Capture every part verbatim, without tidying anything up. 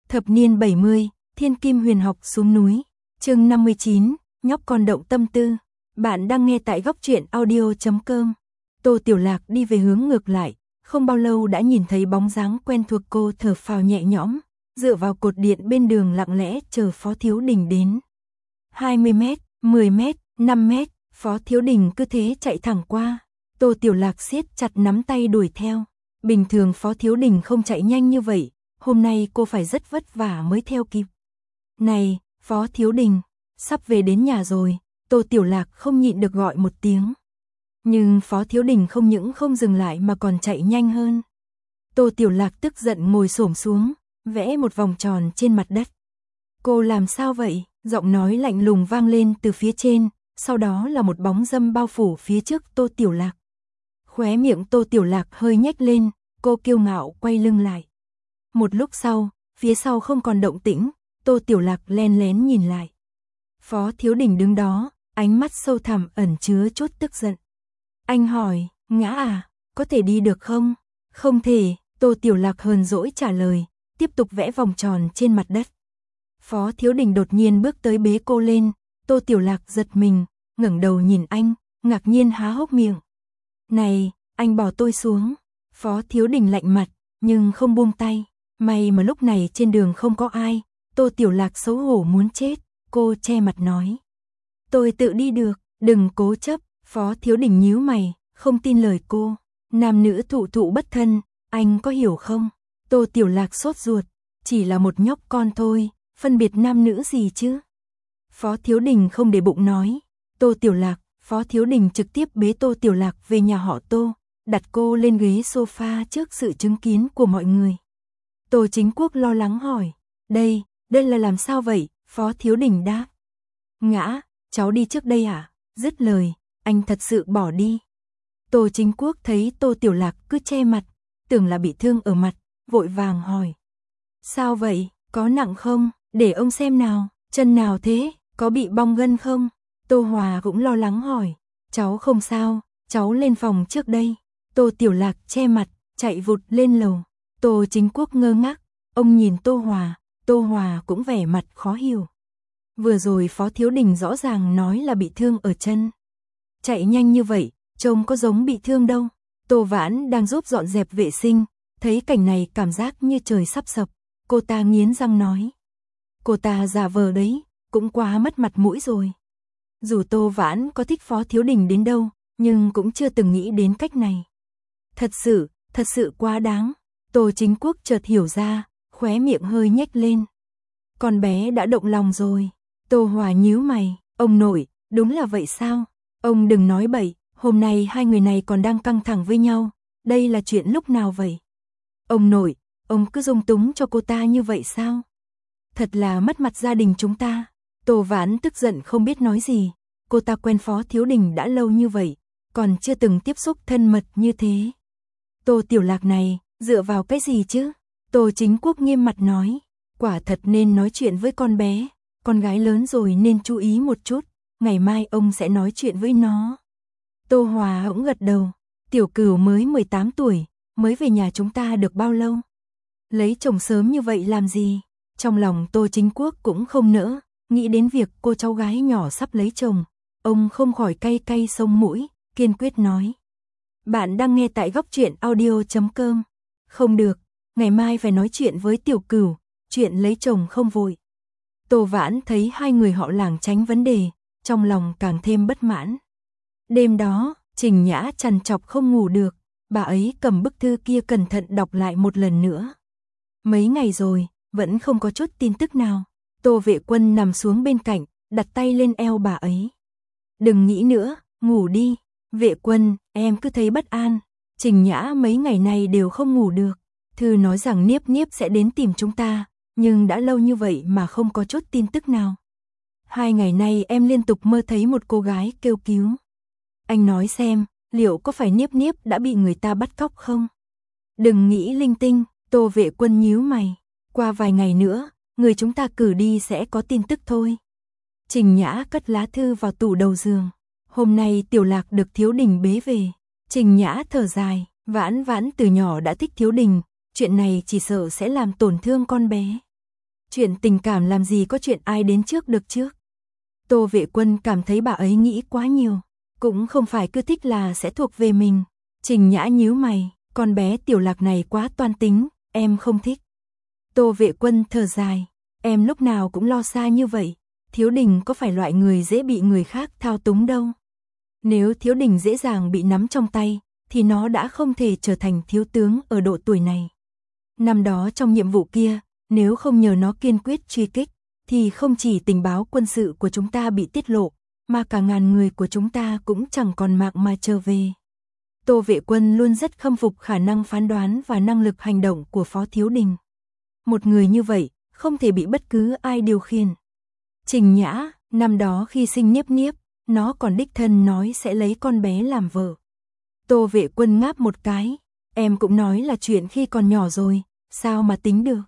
Thập niên bảy mươi, Thiên Kim Huyền Học xuống núi. Chương năm mươi chín, nhóc con động tâm tư. Bạn đang nghe tại góc truyện audio chấm com. Tô Tiểu Lạc đi về hướng ngược lại, không bao lâu đã nhìn thấy bóng dáng quen thuộc, cô thở phào nhẹ nhõm, dựa vào cột điện bên đường lặng lẽ chờ Phó Thiếu Đình đến. hai mươi mét, mười mét, năm mét, Phó Thiếu Đình cứ thế chạy thẳng qua. Tô Tiểu Lạc siết chặt nắm tay đuổi theo. Bình thường Phó Thiếu Đình không chạy nhanh như vậy, hôm nay cô phải rất vất vả mới theo kịp. Này, Phó Thiếu Đình, sắp về đến nhà rồi, Tô Tiểu Lạc không nhịn được gọi một tiếng. Nhưng Phó Thiếu Đình không những không dừng lại mà còn chạy nhanh hơn. Tô Tiểu Lạc tức giận ngồi xổm xuống, vẽ một vòng tròn trên mặt đất. Cô làm sao vậy? Giọng nói lạnh lùng vang lên từ phía trên, sau đó là một bóng râm bao phủ phía trước Tô Tiểu Lạc. Khóe miệng Tô Tiểu Lạc hơi nhếch lên, cô kiêu ngạo quay lưng lại. Một lúc sau, phía sau không còn động tĩnh, Tô Tiểu Lạc len lén nhìn lại. Phó Thiếu Đình đứng đó, ánh mắt sâu thẳm ẩn chứa chút tức giận. Anh hỏi, ngã à, có thể đi được không? Không thể, Tô Tiểu Lạc hờn dỗi trả lời, tiếp tục vẽ vòng tròn trên mặt đất. Phó Thiếu Đình đột nhiên bước tới bế cô lên, Tô Tiểu Lạc giật mình, ngẩng đầu nhìn anh, ngạc nhiên há hốc miệng. Này, anh bỏ tôi xuống. Phó Thiếu Đình lạnh mặt, nhưng không buông tay. May mà lúc này trên đường không có ai. Tô Tiểu Lạc xấu hổ muốn chết, cô che mặt nói. Tôi tự đi được, đừng cố chấp. Phó Thiếu Đình nhíu mày, không tin lời cô. Nam nữ thụ thụ bất thân, anh có hiểu không? Tô Tiểu Lạc sốt ruột, chỉ là một nhóc con thôi, phân biệt nam nữ gì chứ? Phó Thiếu Đình không để bụng nói. Tô Tiểu Lạc, Phó Thiếu Đình trực tiếp bế Tô Tiểu Lạc về nhà họ Tô, đặt cô lên ghế sofa trước sự chứng kiến của mọi người. Tô Chính Quốc lo lắng hỏi, đây, đây là làm sao vậy? Phó Thiếu Đình đáp. Ngã, cháu đi trước đây à? Dứt lời, anh thật sự bỏ đi. Tô Chính Quốc thấy Tô Tiểu Lạc cứ che mặt, tưởng là bị thương ở mặt, vội vàng hỏi. Sao vậy, có nặng không? Để ông xem nào, chân nào thế, có bị bong gân không? Tô Hòa cũng lo lắng hỏi, cháu không sao, cháu lên phòng trước đây. Tô Tiểu Lạc che mặt, chạy vụt lên lầu. Tô Chính Quốc ngơ ngác, ông nhìn Tô Hòa, Tô Hòa cũng vẻ mặt khó hiểu. Vừa rồi Phó Thiếu Đình rõ ràng nói là bị thương ở chân. Chạy nhanh như vậy, trông có giống bị thương đâu. Tô Vãn đang giúp dọn dẹp vệ sinh, thấy cảnh này cảm giác như trời sắp sập. Cô ta nghiến răng nói. Cô ta giả vờ đấy, cũng quá mất mặt mũi rồi. Dù Tô Vãn có thích Phó Thiếu Đình đến đâu, nhưng cũng chưa từng nghĩ đến cách này. Thật sự, thật sự quá đáng. Tô Chính Quốc chợt hiểu ra, khóe miệng hơi nhếch lên. Con bé đã động lòng rồi. Tô Hòa nhíu mày, ông nội, đúng là vậy sao? Ông đừng nói bậy, hôm nay hai người này còn đang căng thẳng với nhau, đây là chuyện lúc nào vậy? Ông nội, ông cứ dung túng cho cô ta như vậy sao? Thật là mất mặt gia đình chúng ta. Tô Vãn tức giận không biết nói gì, cô ta quen Phó Thiếu Đình đã lâu như vậy, còn chưa từng tiếp xúc thân mật như thế. Tô Tiểu Lạc này, dựa vào cái gì chứ? Tô Chính Quốc nghiêm mặt nói, quả thật nên nói chuyện với con bé, con gái lớn rồi nên chú ý một chút, ngày mai ông sẽ nói chuyện với nó. Tô Hòa cũng gật đầu, Tiểu Cửu mới mười tám tuổi, mới về nhà chúng ta được bao lâu? Lấy chồng sớm như vậy làm gì? Trong lòng Tô Chính Quốc cũng không nỡ, nghĩ đến việc cô cháu gái nhỏ sắp lấy chồng, ông không khỏi cay cay sống mũi, kiên quyết nói. Bạn đang nghe tại góc truyện audio chấm com. Không được, ngày mai phải nói chuyện với Tiểu Cửu, chuyện lấy chồng không vội. Tô Vãn thấy hai người họ lảng tránh vấn đề, trong lòng càng thêm bất mãn. Đêm đó, Trình Nhã trằn trọc không ngủ được, bà ấy cầm bức thư kia cẩn thận đọc lại một lần nữa. Mấy ngày rồi, vẫn không có chút tin tức nào. Tô Vệ Quân nằm xuống bên cạnh, đặt tay lên eo bà ấy. Đừng nghĩ nữa, ngủ đi. Vệ Quân, em cứ thấy bất an. Trình Nhã mấy ngày này đều không ngủ được. Thư nói rằng Niếp Niếp sẽ đến tìm chúng ta, nhưng đã lâu như vậy mà không có chút tin tức nào. Hai ngày nay em liên tục mơ thấy một cô gái kêu cứu. Anh nói xem, liệu có phải Niếp Niếp đã bị người ta bắt cóc không? Đừng nghĩ linh tinh, Tô Vệ Quân nhíu mày. Qua vài ngày nữa, người chúng ta cử đi sẽ có tin tức thôi. Trình Nhã cất lá thư vào tủ đầu giường. Hôm nay Tiểu Lạc được Thiếu Đình bế về. Trình Nhã thở dài, Vãn Vãn từ nhỏ đã thích Thiếu Đình, chuyện này chỉ sợ sẽ làm tổn thương con bé. Chuyện tình cảm làm gì có chuyện ai đến trước được trước. Tô Vệ Quân cảm thấy bà ấy nghĩ quá nhiều, cũng không phải cứ thích là sẽ thuộc về mình. Trình Nhã nhíu mày, con bé Tiểu Lạc này quá toan tính, em không thích. Tô Vệ Quân thở dài, em lúc nào cũng lo xa như vậy, Thiếu Đình có phải loại người dễ bị người khác thao túng đâu. Nếu Thiếu Đình dễ dàng bị nắm trong tay, thì nó đã không thể trở thành thiếu tướng ở độ tuổi này. Năm đó trong nhiệm vụ kia, nếu không nhờ nó kiên quyết truy kích, thì không chỉ tình báo quân sự của chúng ta bị tiết lộ, mà cả ngàn người của chúng ta cũng chẳng còn mạng mà trở về. Tô Vệ Quân luôn rất khâm phục khả năng phán đoán và năng lực hành động của Phó Thiếu Đình. Một người như vậy, không thể bị bất cứ ai điều khiển. Trình Nhã, năm đó khi sinh Niếp Niếp, nó còn đích thân nói sẽ lấy con bé làm vợ. Tô Vệ Quân ngáp một cái, em cũng nói là chuyện khi còn nhỏ rồi, sao mà tính được.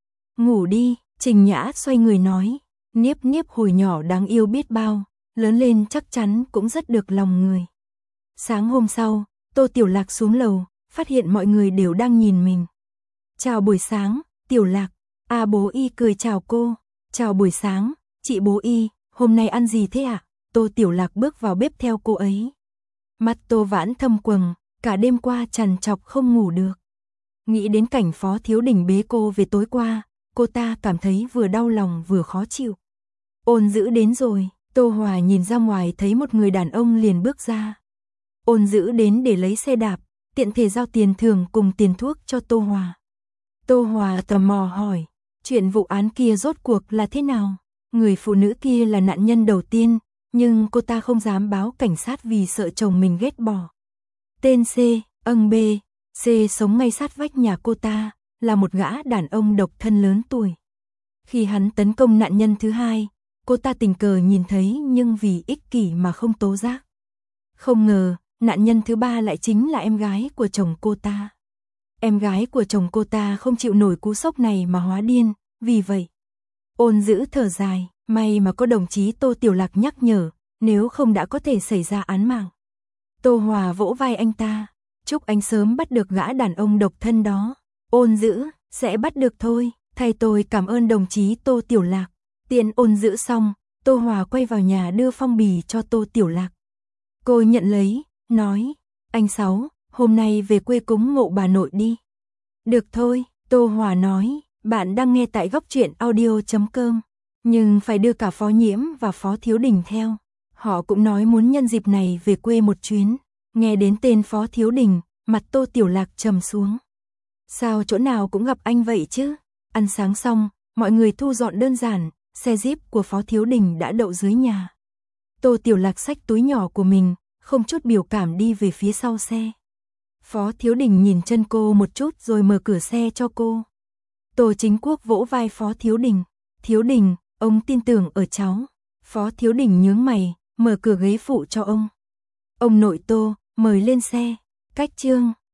Ngủ đi, Trình Nhã xoay người nói, Niếp Niếp hồi nhỏ đáng yêu biết bao, lớn lên chắc chắn cũng rất được lòng người. Sáng hôm sau, Tô Tiểu Lạc xuống lầu, phát hiện mọi người đều đang nhìn mình. Chào buổi sáng, Tiểu Lạc. A Bố Y cười chào cô. Chào buổi sáng, chị Bố Y, hôm nay ăn gì thế ạ? À? Tô Tiểu Lạc bước vào bếp theo cô ấy. Mắt Tô Vãn thâm quầng, cả đêm qua trằn trọc không ngủ được. Nghĩ đến cảnh Phó Thiếu Đình bế cô về tối qua, cô ta cảm thấy vừa đau lòng vừa khó chịu. Ôn Dữ đến rồi, Tô Hòa nhìn ra ngoài thấy một người đàn ông liền bước ra. Ôn Dữ đến để lấy xe đạp, tiện thể giao tiền thưởng cùng tiền thuốc cho Tô Hòa. Tô Hòa tò mò hỏi, chuyện vụ án kia rốt cuộc là thế nào? Người phụ nữ kia là nạn nhân đầu tiên, nhưng cô ta không dám báo cảnh sát vì sợ chồng mình ghét bỏ. Tên C, âng B, C sống ngay sát vách nhà cô ta, là một gã đàn ông độc thân lớn tuổi. Khi hắn tấn công nạn nhân thứ hai, cô ta tình cờ nhìn thấy nhưng vì ích kỷ mà không tố giác. Không ngờ, nạn nhân thứ ba lại chính là em gái của chồng cô ta. Em gái của chồng cô ta không chịu nổi cú sốc này mà hóa điên, vì vậy. Ôn Dữ thở dài, may mà có đồng chí Tô Tiểu Lạc nhắc nhở, nếu không đã có thể xảy ra án mạng. Tô Hòa vỗ vai anh ta, chúc anh sớm bắt được gã đàn ông độc thân đó. Ôn Dữ, sẽ bắt được thôi, thay tôi cảm ơn đồng chí Tô Tiểu Lạc. Tiện Ôn Dữ xong, Tô Hòa quay vào nhà đưa phong bì cho Tô Tiểu Lạc. Cô nhận lấy, nói, anh Sáu, hôm nay về quê cúng mộ bà nội đi. Được thôi, Tô Hòa nói, bạn đang nghe tại góc truyện audio chấm com, nhưng phải đưa cả Phó Nhiễm và Phó Thiếu Đình theo. Họ cũng nói muốn nhân dịp này về quê một chuyến. Nghe đến tên Phó Thiếu Đình, mặt Tô Tiểu Lạc trầm xuống. Sao chỗ nào cũng gặp anh vậy chứ? Ăn sáng xong, mọi người thu dọn đơn giản, xe Jeep của Phó Thiếu Đình đã đậu dưới nhà. Tô Tiểu Lạc xách túi nhỏ của mình, không chút biểu cảm đi về phía sau xe. Phó Thiếu Đình nhìn chân cô một chút rồi mở cửa xe cho cô. Tô Chính Quốc vỗ vai Phó Thiếu Đình. Thiếu Đình, ông tin tưởng ở cháu. Phó Thiếu Đình nhướng mày, mở cửa ghế phụ cho ông. Ông nội Tô, mời lên xe. Cách chương,